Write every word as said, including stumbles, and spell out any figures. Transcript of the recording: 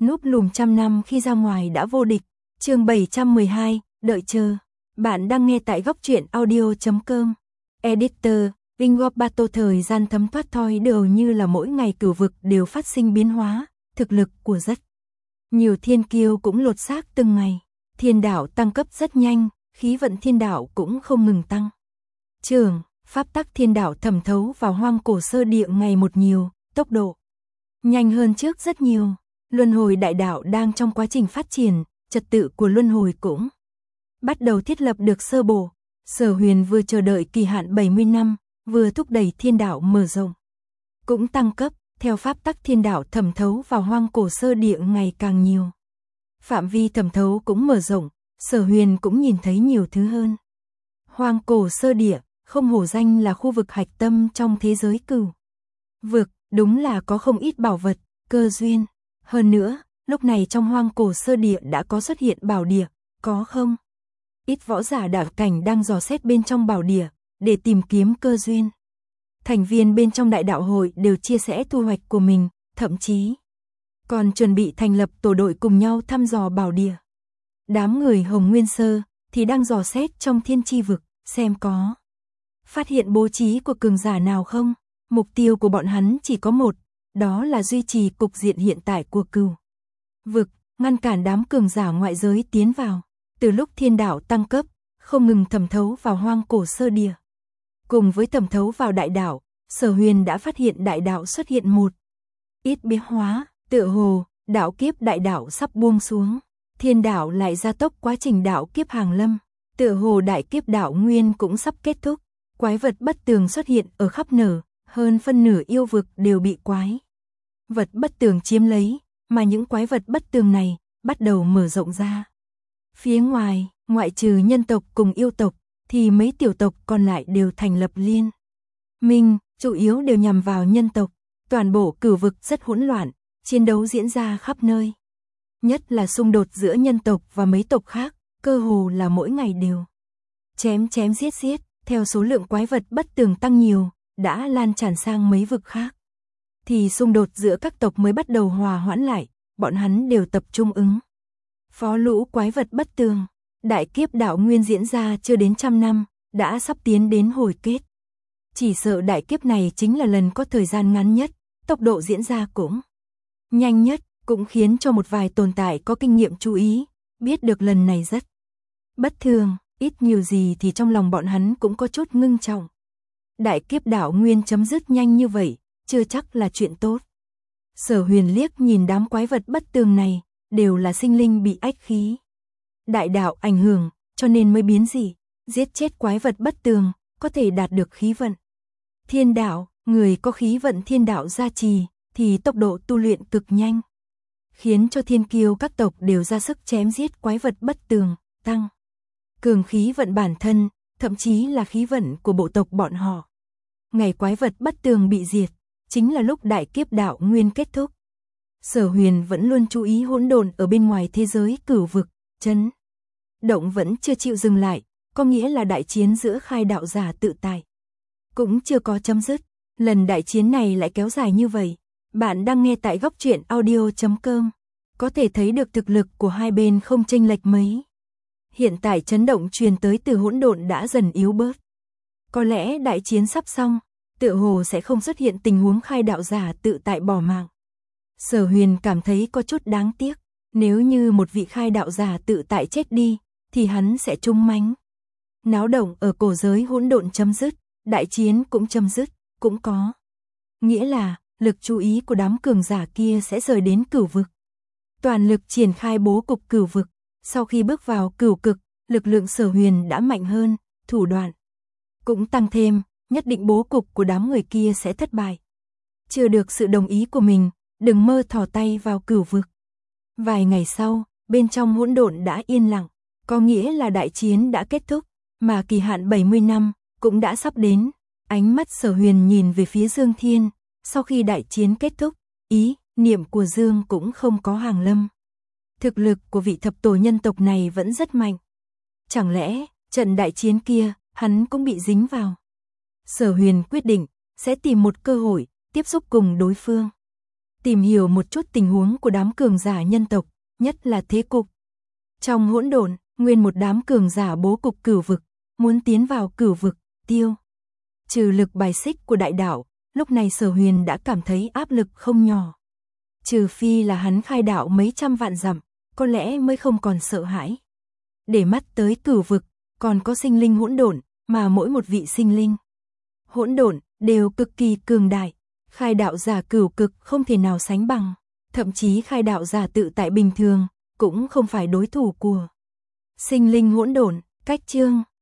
Núp lùm trăm năm khi ra ngoài đã vô địch. Chương bảy trăm mười hai, đợi chờ. Bạn đang nghe tại góc truyện audio chấm com. Editor, Ring of Battle thời gian thấm thoát thoi đều như là mỗi ngày cửu vực đều phát sinh biến hóa, thực lực của rất nhiều thiên kiêu cũng lột xác từng ngày. Thiên đạo tăng cấp rất nhanh, khí vận thiên đạo cũng không ngừng tăng. Trường, pháp tắc thiên đạo thẩm thấu vào hoang cổ sơ địa ngày một nhiều, tốc độ nhanh hơn trước rất nhiều. Luân hồi đại đạo đang trong quá trình phát triển, trật tự của luân hồi cũng bắt đầu thiết lập được sơ bộ. Sở Huyền vừa chờ đợi kỳ hạn bảy mươi năm, vừa thúc đẩy thiên đạo mở rộng, cũng tăng cấp, theo pháp tắc thiên đạo thẩm thấu vào hoang cổ sơ địa ngày càng nhiều. Phạm vi thẩm thấu cũng mở rộng, Sở Huyền cũng nhìn thấy nhiều thứ hơn. Hoang cổ sơ địa, không hổ danh là khu vực hạch tâm trong thế giới cửu vực, đúng là có không ít bảo vật, cơ duyên. Hơn nữa, lúc này trong hoang cổ sơ địa đã có xuất hiện bảo địa, có không? Ít võ giả đạo cảnh đang dò xét bên trong bảo địa, để tìm kiếm cơ duyên. Thành viên bên trong đại đạo hội đều chia sẻ thu hoạch của mình, thậm chí còn chuẩn bị thành lập tổ đội cùng nhau thăm dò bảo địa. Đám người Hồng Nguyên Sơ thì đang dò xét trong thiên chi vực, xem có phát hiện bố trí của cường giả nào không. Mục tiêu của bọn hắn chỉ có một, đó là duy trì cục diện hiện tại của cửu vực, ngăn cản đám cường giả ngoại giới tiến vào. Từ lúc thiên đạo tăng cấp, không ngừng thẩm thấu vào hoang cổ sơ địa. Cùng với thẩm thấu vào đại đạo, Sở Huyền đã phát hiện đại đạo xuất hiện một ít biến hóa, tựa hồ đạo kiếp đại đạo sắp buông xuống. Thiên đạo lại gia tốc quá trình đạo kiếp hàng lâm, tựa hồ đại kiếp đạo nguyên cũng sắp kết thúc. Quái vật bất tường xuất hiện ở khắp nở, hơn phân nửa yêu vực đều bị quái vật bất tường chiếm lấy, mà những quái vật bất tường này bắt đầu mở rộng ra. Phía ngoài, ngoại trừ nhân tộc cùng yêu tộc, thì mấy tiểu tộc còn lại đều thành lập liên minh, chủ yếu đều nhằm vào nhân tộc. Toàn bộ cửu vực rất hỗn loạn, chiến đấu diễn ra khắp nơi. Nhất là xung đột giữa nhân tộc và mấy tộc khác, cơ hồ là mỗi ngày đều chém chém giết giết, theo số lượng quái vật bất tường tăng nhiều, đã lan tràn sang mấy vực khác. Thì xung đột giữa các tộc mới bắt đầu hòa hoãn lại, bọn hắn đều tập trung ứng phó lũ quái vật bất tường. Đại kiếp đạo nguyên diễn ra chưa đến trăm năm, đã sắp tiến đến hồi kết. Chỉ sợ đại kiếp này chính là lần có thời gian ngắn nhất, tốc độ diễn ra cũng nhanh nhất, cũng khiến cho một vài tồn tại có kinh nghiệm chú ý, biết được lần này rất bất thường, ít nhiều gì thì trong lòng bọn hắn cũng có chút ngưng trọng. Đại kiếp đạo nguyên chấm dứt nhanh như vậy, chưa chắc là chuyện tốt. Sở Huyền liếc nhìn đám quái vật bất tường này, đều là sinh linh bị ách khí đại đạo ảnh hưởng, cho nên mới biến dị, giết chết quái vật bất tường, có thể đạt được khí vận thiên đạo. Người có khí vận thiên đạo gia trì, thì tốc độ tu luyện cực nhanh, khiến cho thiên kiêu các tộc đều ra sức chém giết quái vật bất tường, tăng cường khí vận bản thân, thậm chí là khí vận của bộ tộc bọn họ. Ngày quái vật bất tường bị diệt, chính là lúc đại kiếp đạo nguyên kết thúc. Sở Huyền vẫn luôn chú ý hỗn độn ở bên ngoài thế giới cửu vực, chấn động vẫn chưa chịu dừng lại, có nghĩa là đại chiến giữa khai đạo giả tự tại cũng chưa có chấm dứt. Lần đại chiến này lại kéo dài như vậy. Bạn đang nghe tại góc truyện audio chấm com, có thể thấy được thực lực của hai bên không chênh lệch mấy. Hiện tại chấn động truyền tới từ hỗn độn đã dần yếu bớt. Có lẽ đại chiến sắp xong, tựa hồ sẽ không xuất hiện tình huống khai đạo giả tự tại bỏ mạng. Sở Huyền cảm thấy có chút đáng tiếc, nếu như một vị khai đạo giả tự tại chết đi, thì hắn sẽ trung mánh. Náo động ở cổ giới hỗn độn chấm dứt, đại chiến cũng chấm dứt, cũng có nghĩa là lực chú ý của đám cường giả kia sẽ rời đến cửu vực. Toàn lực triển khai bố cục cửu vực, sau khi bước vào cửu cực, lực lượng Sở Huyền đã mạnh hơn, thủ đoạn cũng tăng thêm, nhất định bố cục của đám người kia sẽ thất bại. Chưa được sự đồng ý của mình, đừng mơ thò tay vào cửu vực. Vài ngày sau, bên trong hỗn độn đã yên lặng, có nghĩa là đại chiến đã kết thúc, mà kỳ hạn bảy mươi năm cũng đã sắp đến. Ánh mắt Sở Huyền nhìn về phía Dương Thiên, sau khi đại chiến kết thúc, ý niệm của Dương cũng không có hàng lâm. Thực lực của vị thập tổ nhân tộc này vẫn rất mạnh. Chẳng lẽ, trận đại chiến kia, hắn cũng bị dính vào? Sở Huyền quyết định, sẽ tìm một cơ hội, tiếp xúc cùng đối phương. tìm hiểu một chút tình huống của đám cường giả nhân tộc, nhất là thế cục. Trong hỗn độn, nguyên một đám cường giả bố cục cửu vực, muốn tiến vào cửu vực, tiêu. Trừ lực bài xích của đại đạo, lúc này Sở Huyền đã cảm thấy áp lực không nhỏ. Trừ phi là hắn khai đạo mấy trăm vạn dặm, có lẽ mới không còn sợ hãi. Để mắt tới cửu vực, còn có sinh linh hỗn độn, mà mỗi một vị sinh linh hỗn độn đều cực kỳ cường đại, khai đạo giả cửu cực không thể nào sánh bằng, thậm chí khai đạo giả tự tại bình thường cũng không phải đối thủ của sinh linh hỗn độn. Cách chương